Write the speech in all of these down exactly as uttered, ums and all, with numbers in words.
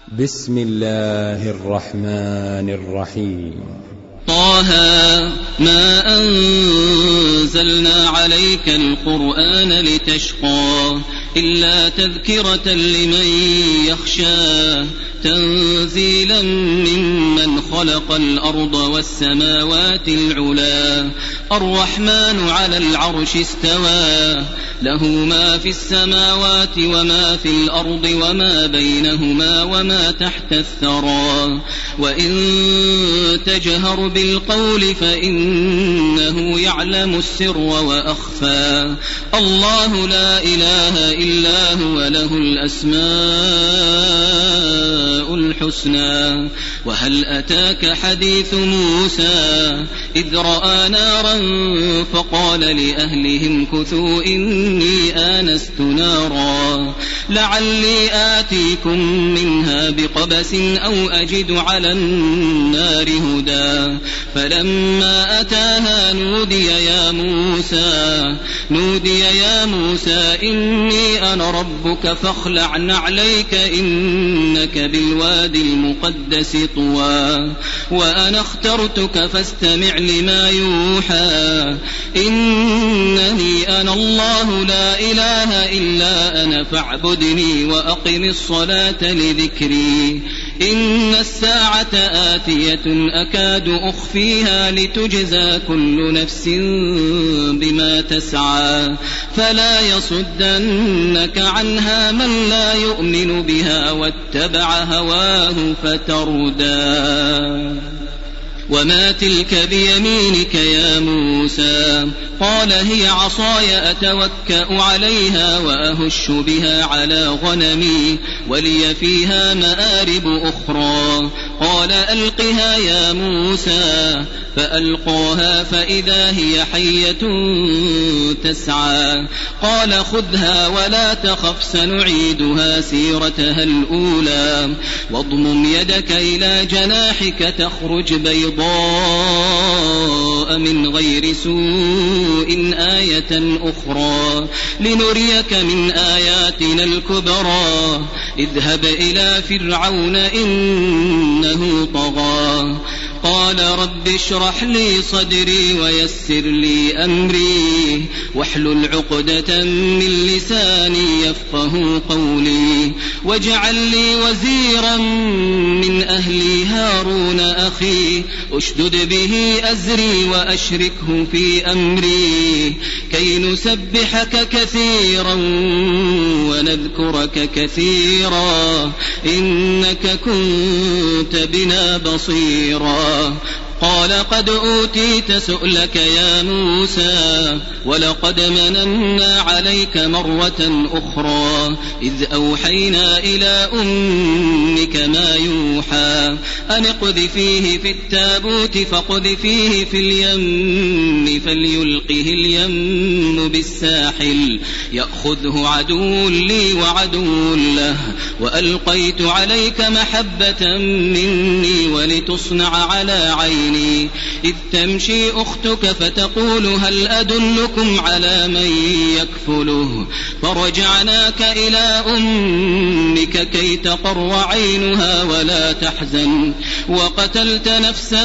بسم الله الرحمن الرحيم. طه ما أنزلنا عليك القرآن لتشقى إلا تذكرة لمن يخشى تنزيلا ممن خلق الأرض والسماوات العلا الرحمن على العرش استوى له ما في السماوات وما في الأرض وما بينهما وما تحت الثرى وإن تجهر بالقول فإنه يعلم السر وأخفى الله لا إله إلا هو له الأسماء الحسنى. وهل أتاك حديث موسى إذ رأى نارا فقال لأهلهم كثوا إني آنست نارا لعلي آتيكم منها بقبس أو أجد على النار هدى فلما أتاها نودي يا موسى نودي يا موسى إني أنا ربك فاخلع نعليك إنك بالوادي المقدس طوى وأنا اخترتك فاستمع لما يوحى إنني أنا الله لا إله إلا أنا فاعبدني وأقم الصلاة لذكري إن الساعة آتية أكاد أخفيها لتجزى كل نفس بما تسعى فلا يصدنك عنها من لا يؤمن بها واتبع هواه فتردى. وما تلك بيمينك يا موسى قال هي عصاي أتوكأ عليها وأهش بها على غنمي ولي فيها مآرب أخرى قال ألقها يا موسى فألقاها فإذا هي حية تسعى قال خذها ولا تخف سنعيدها سيرتها الأولى واضمم يدك إلى جناحك تخرج بيضاء من غير سوء آية أخرى لنريك من آياتنا الكبرى اذهب إلى فرعون إنه طغى قال رب اشرح لي صدري ويسر لي أمري واحلل عقدة من لساني يفقه قولي واجعل لي وزيرا من أهلي هارون أخي أشدد به أزري وأشركه في أمري كي نسبحك كثيرا ونذكرك كثيرا إنك كنت بنا بصيرا قال قد أوتيت سؤلك يا موسى ولقد مننا عليك مرة أخرى إذ أوحينا إلى أمك ما يوحى أن اقذفيه في التابوت فاقذفيه في اليم فليلقه اليم بالساحل يأخذه عدو لي وعدو له وألقيت عليك محبة مني ولتصنع على عيني إذ تمشي أختك فتقول هل أدلكم على من يكفله فرجعناك إلى أمك كي تقر عينها ولا تحزن وقتلت نفسا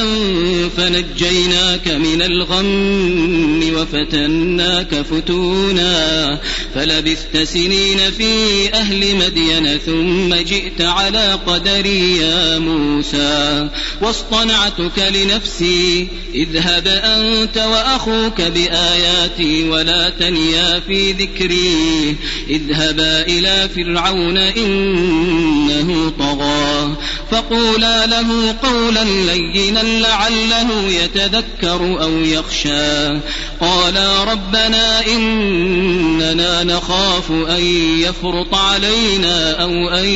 فنجيناك من الغم وفتناك فتونا فلبثت سنين في أهل مدين ثم جئت على قدري يا موسى واصطنعتك لنفسي اذهب أنت وأخوك بآياتي ولا تنيا في ذكري اذهبا إلى فرعون إنه طغى فقولا له قولا لينا لعله يتذكر أو يخشى قالا ربنا إننا نخاف أن يفرط علينا أو أن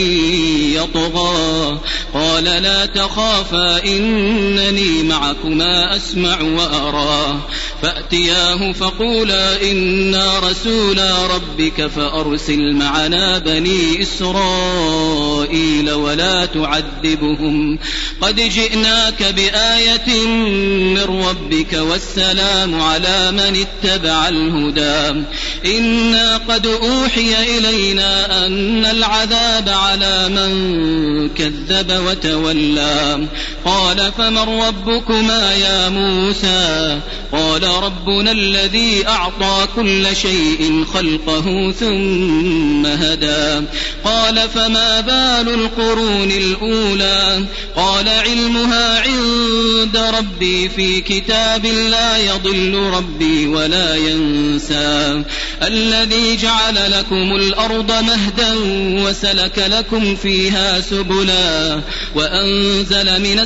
يطغى قال لا تخافا إنني معكما أسمع وأرى فأتياه فقولا إنا رسولا ربك فأرسل معنا بني إسرائيل ولا تعذبهم قد جئناك بآية من ربك والسلام على من اتبع الهدى إنا قد أوحي إلينا أن العذاب على من كذب وتولى قال فمن ربكما يا موسى قال ربنا الذي أعطى كل شيء خلقه ثم هدى قال فما بال القرون الأولى قال علمها عند ربي في كتاب لا يضل ربي ولا ينسى الذي جعل لكم الأرض مهدا وسلك لكم فيها سبلا وأنزل من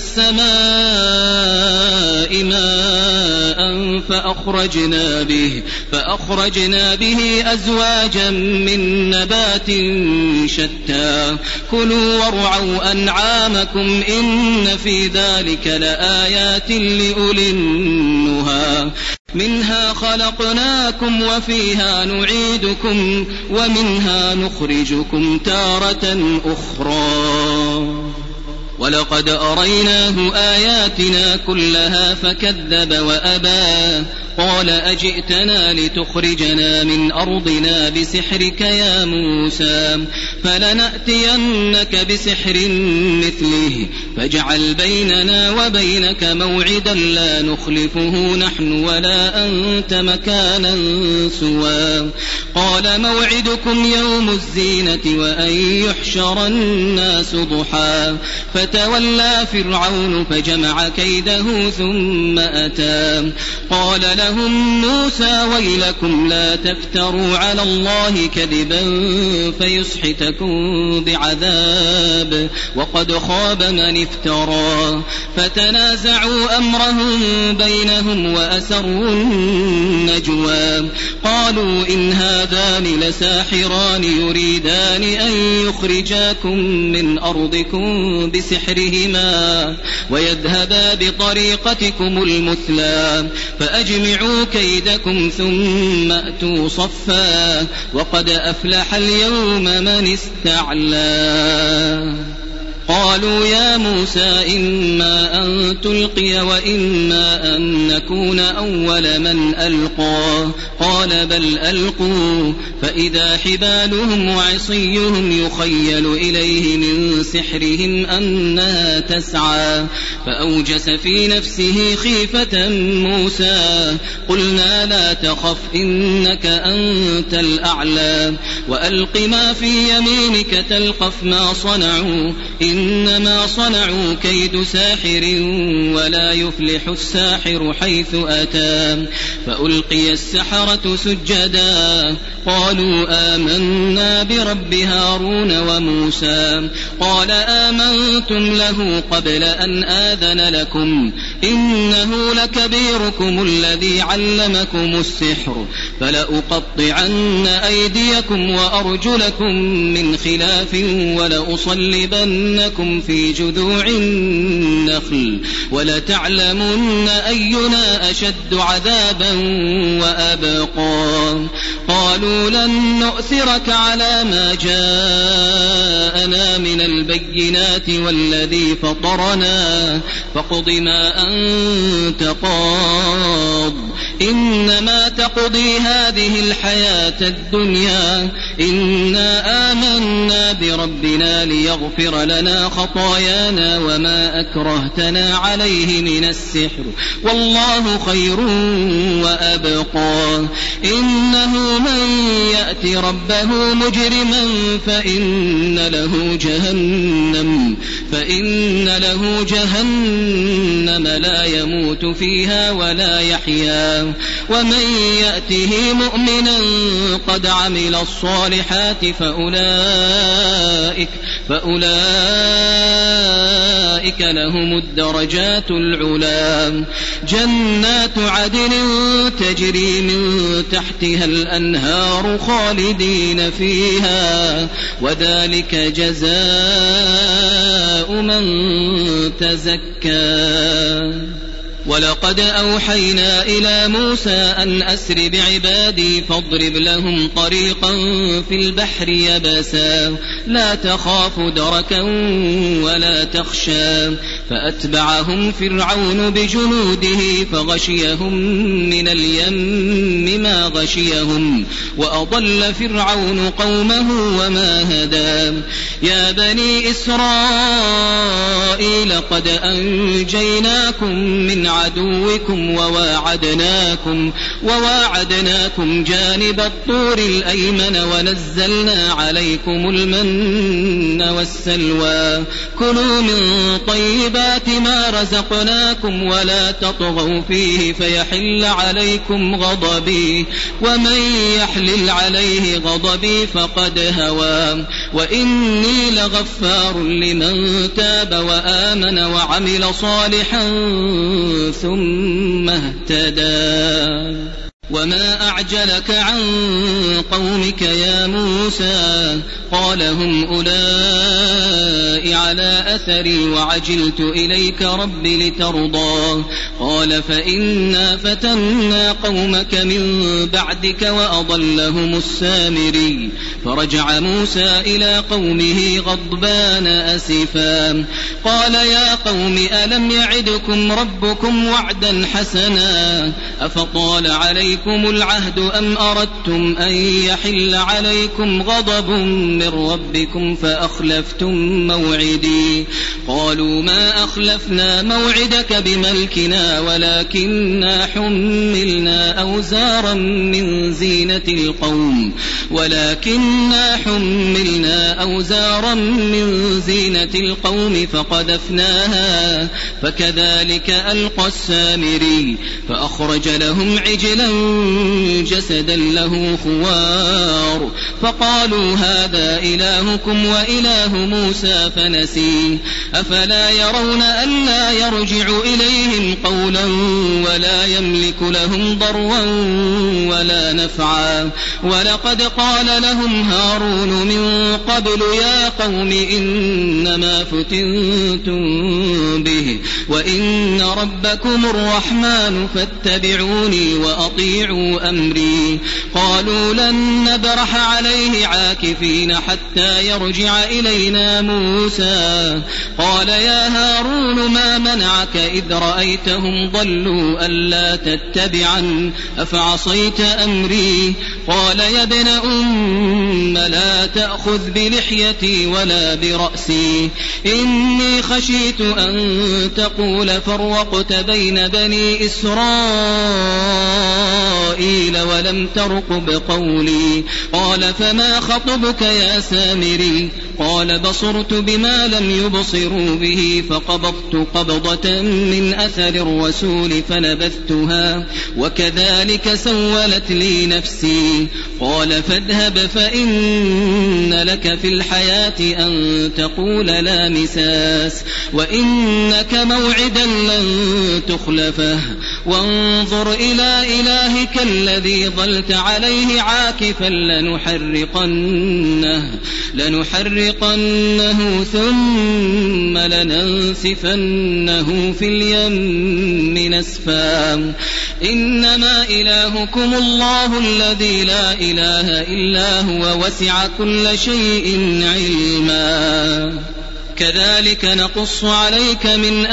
السماء ماء فأخرجنا به, فأخرجنا به أزواجا من نبات شتى كلوا وارعوا أنعامكم إن في ذلك لآيات لأولي النهى منها خلقناكم وفيها نعيدكم ومنها نخرجكم تارة أخرى ولقد أريناه آياتنا كلها فكذب وأبى قال أجئتنا لتخرجنا من أرضنا بسحرك يا موسى فلنأتينك بسحر مثله فاجعل بيننا وبينك موعدا لا نخلفه نحن ولا أنت مكانا سوى قال موعدكم يوم الزينة وأن يحشر الناس ضحى فتولى فرعون فجمع كيده ثم أتى قال لهم موسى ويلكم لا تفتروا على الله كذبا فيسحتكم بعذاب وقد خاب من افترى فتنازعوا أمرهم بينهم وأسروا النجوى قالوا إن هذان لساحران يريدان أن يخرجاكم من أرضكم بسحرهما ويذهبا بطريقتكم المثلى فأجمعوا كيدكم ثم أتوا صفا وقد أفلح اليوم من استعلى قالوا يا موسى إما أن تلقي وإما أن نكون أول من ألقى قال بل ألقوا فإذا حبالهم وعصيهم يخيل إليه من سحرهم أنها تسعى فأوجس في نفسه خيفة موسى قلنا لا تخف إنك أنت الأعلى وألق ما في يمينك تلقف ما صنعوا إنما صنعوا كيد ساحر ولا يفلح الساحر حيث أتى فألقي السحرة سجدا قالوا آمنا برب هارون وموسى قال آمنتم له قبل أن آذن لكم إنه لكبيركم الذي علمكم السحر فلأقطعن أيديكم وأرجلكم من خلاف ولأصلبنكم في جذوع النخل ولتعلمن أينا أشد عذابا وأبقى قالوا لن نؤثرك على ما جاءنا من البينات والذي فطرنا فاقض ما أنت قاض إنما تقضي هذه الحياة الدنيا إنا آمنا بربنا ليغفر لنا خطايانا وما أكرهتنا عليه من السحر والله خير وأبقى إنه من يأتي ربه مجرما فإن له جهنم فإن له جهنم لا يموت فيها ولا يحيا ومن يأته مؤمنا قد عمل الصالحات فأولئك فأولئك لهم الدرجات العلى جنات عدن تجري من تحتها الأنهار خالدين فيها وذلك جزاء من تزكى ولقد أوحينا إلى موسى أن أسر بعبادي فاضرب لهم طريقا في البحر يبسا لا تخاف دركا ولا تخشى فأتبعهم فرعون بجنوده فغشيهم من اليم ما غشيهم وأضل فرعون قومه وما هدى يا بني إسرائيل قد أنجيناكم من عدوكم وواعدناكم وواعدناكم جانب الطور الأيمن ونزلنا عليكم المن والسلوى كلوا من طيبات ما رزقناكم ولا تطغوا فيه فيحل عليكم غضبي ومن يحلل عليه غضبي فقد هوى وإني لغفار لمن تاب وآمن وعمل صالحا ثم اهتدى وما أعجلك عن قومك يا موسى قال هم أولئك على أثري وعجلت إليك رب لترضى قال فإنا فتنا قومك من بعدك وأضلهم السامري فرجع موسى إلى قومه غضبان أسفا قال يا قوم ألم يعدكم ربكم وعدا حسنا أفطال عليكم العهد أم أردتم أن يحل عليكم غضب من ربكم فأخلفتم موعدي قالوا ما أخلفنا موعدك بملكنا ولكننا حملنا أوزارا من زينة القوم ولكننا حملنا أوزارا من زينة القوم فقذفناها فكذلك ألقى السامري فأخرج لهم عجلا جسدا له خوار فقالوا هذا إلهكم وإله موسى فنسي أفلا يرون ألا يرجع إليهم قولا ولا يملك لهم ضرا ولا نفعا ولقد قال لهم هارون من قبل يا قوم إنما فتنتم به وإن ربكم الرحمن فاتبعوني وأطيعوا أمري قالوا لن نبرح عليه عاكفين حتى يرجع إلينا موسى قال يا هارون ما منعك إذ رأيتهم ضلوا ألا تتبعا أفعصيت أمري قال يا ابن أم لا تأخذ بلحيتي ولا برأسي إني خشيت أن تقول فرقت بين بني إسرائيل ولم ترقب قولي قال فما خطبك يا سامري قال بصرت بما لم يبصروا به فقبضت قبضة من أثر الرسول فنبذتها وكذلك سولت لي نفسي قال فاذهب فإن لك في الحياة أن تقول لا مساس وإنك موعدا لن تخلفه وانظر إلى إلهك الذي ظلت عليه عاكفا لنحرقنه لنحرقنه ثم لننسفنه في اليم نسفا إنما إلهكم الله الذي لا إله إلا هو وسع كل شيء علما كذلك نقص عليك من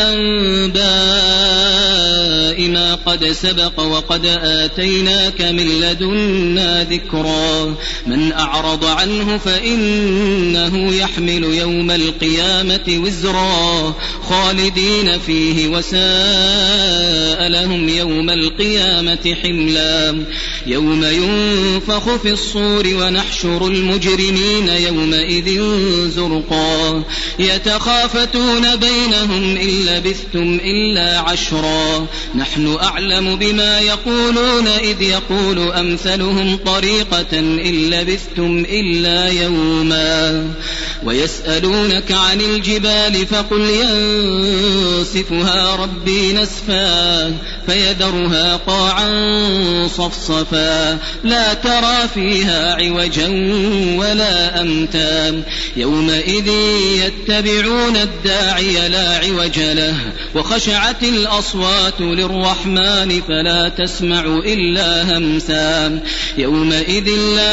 أنباء ما قد سبق وقد آتيناك من لدنا ذكرا من أعرض عنه فإنه يحمل يوم القيامة وزرا خالدين فيه وساء لهم يوم القيامة حملا يوم ينفخ في الصور ونحشر المجرمين يومئذ زرقا يتخافتون بينهم إن لبثتم إلا عشرا نحن أعلم بما يقولون إذ يقول أمثلهم طريقة إن لبثتم إلا يوما ويسألونك عن الجبال فقل ينسفها ربي نسفا فيذرها قاعا صفصفا لا ترى فيها عوجا ولا أمتا يومئذ يتبعون يتبعون الداعي لا عوج له وخشعت الأصوات للرحمن فلا تسمع إلا همسا يومئذ لا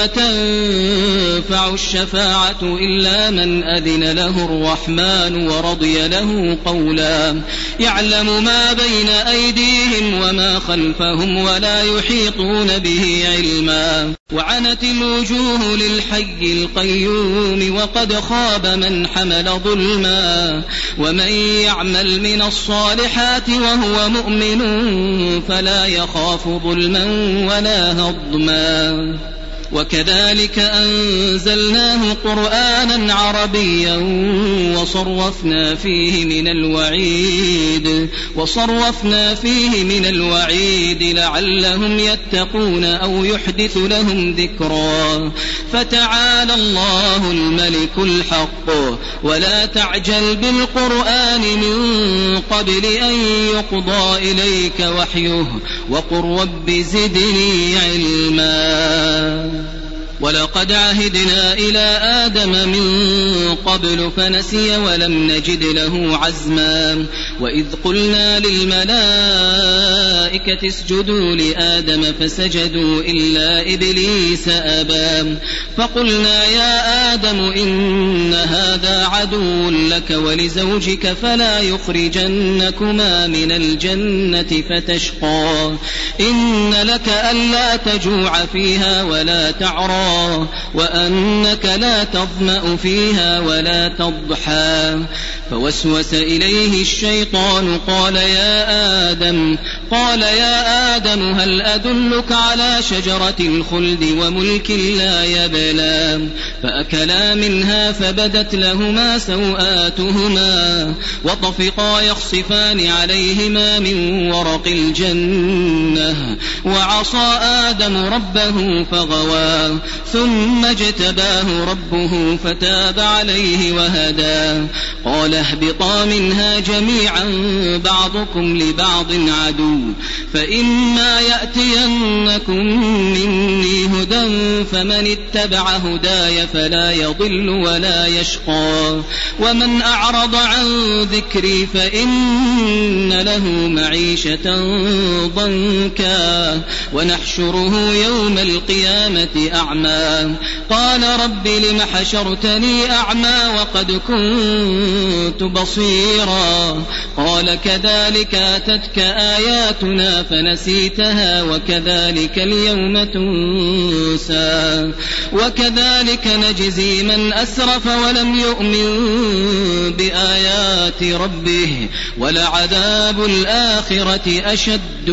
تنفع الشفاعة إلا من أذن له الرحمن ورضي له قولا يعلم ما بين أيديهم وما خلفهم ولا يحيطون به علما وعنت الوجوه للحي القيوم وقد خاب من حمل ظلما ومن يعمل من الصالحات وهو مؤمن فلا يخاف ظلما ولا هضما وكذلك أنزلناه قرآنا عربيا وصرفنا فيه من الوعيد وصرفنا فيه من الوعيد لعلهم يتقون أو يحدث لهم ذكرا فتعالى الله الملك الحق ولا تعجل بالقرآن من قبل أن يقضى إليك وحيه وقل رب زدني علما ولقد عهدنا إلى آدم من قبل فنسي ولم نجد له عزما وإذ قلنا للملائكة اسجدوا لآدم فسجدوا إلا إبليس أبى فقلنا يا آدم إن هذا عدو لك ولزوجك فلا يخرجنكما من الجنة فتشقى إن لك ألا تجوع فيها ولا تعرى وأنك لا تظمأ فيها ولا تضحى فوسوس إليه الشيطان قال يا آدم قال يا آدم هل أدلك على شجرة الخلد وملك لا يبلى فأكلا منها فبدت لهما سوآتهما وطفقا يخصفان عليهما من ورق الجنة وعصى آدم ربه فغوى ثم اجتباه ربه فتاب عليه وهدى قال اهبطا منها جميعا بعضكم لبعض عدو فإما يأتينكم مني هدى فمن اتبع هداي فلا يضل ولا يشقى ومن أعرض عن ذكري فإن له معيشة ضنكا ونحشره يوم القيامة أعمى قال رب لم حشرتني أعمى وقد كنت بصيرا قال كذلك أتتك آياتنا فنسيتها وكذلك اليوم تنسى وكذلك نجزي من أسرف ولم يؤمن بآيات ربه ولعذاب الآخرة أشد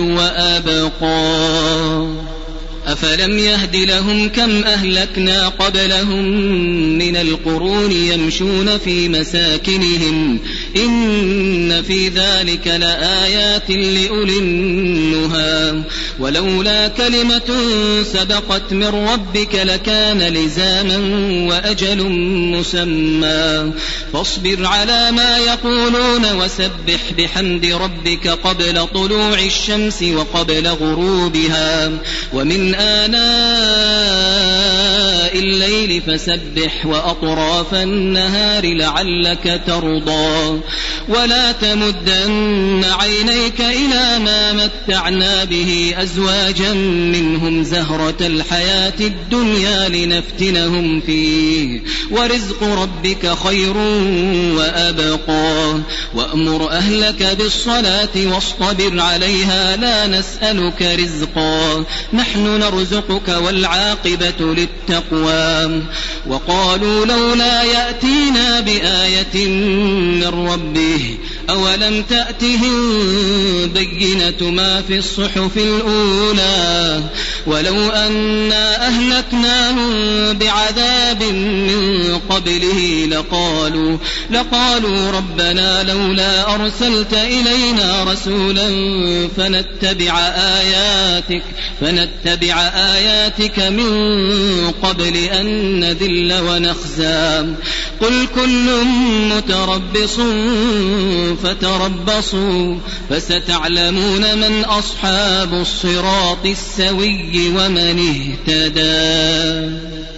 وأبقى أفلم يهد لهم كم أهلكنا قبلهم من القرون يمشون في مساكنهم إن في ذلك لآيات لأولي النهى ولولا كلمة سبقت من ربك لكان لزاما وأجل مسمى فاصبر على ما يقولون وسبح بحمد ربك قبل طلوع الشمس وقبل غروبها ومن آناء الليل فسبح وأطراف النهار لعلك ترضى ولا تمدن عينيك إلى ما متعنا به أزواجا منهم زهرة الحياة الدنيا لنفتنهم فيه ورزق ربك خير وأبقى وأمر أهلك بالصلاة واصطبر عليها لا نسألك رزقا نحن نرزقك والعاقبة للتقوى وقالوا لولا يأتينا بآية من ربه أولم تأتهم بينة ما في الصحف الأولى ولو أنا أهلكناهم بعذاب من قبله لقالوا لقالوا ربنا لولا أرسلت إلينا رسولا فنتبع آياتك فنتبع آياتك من قبل أن نذل ونخزى قل كل متربص فتربصوا فستعلمون من أصحاب الصراط السوي ومن اهتدى.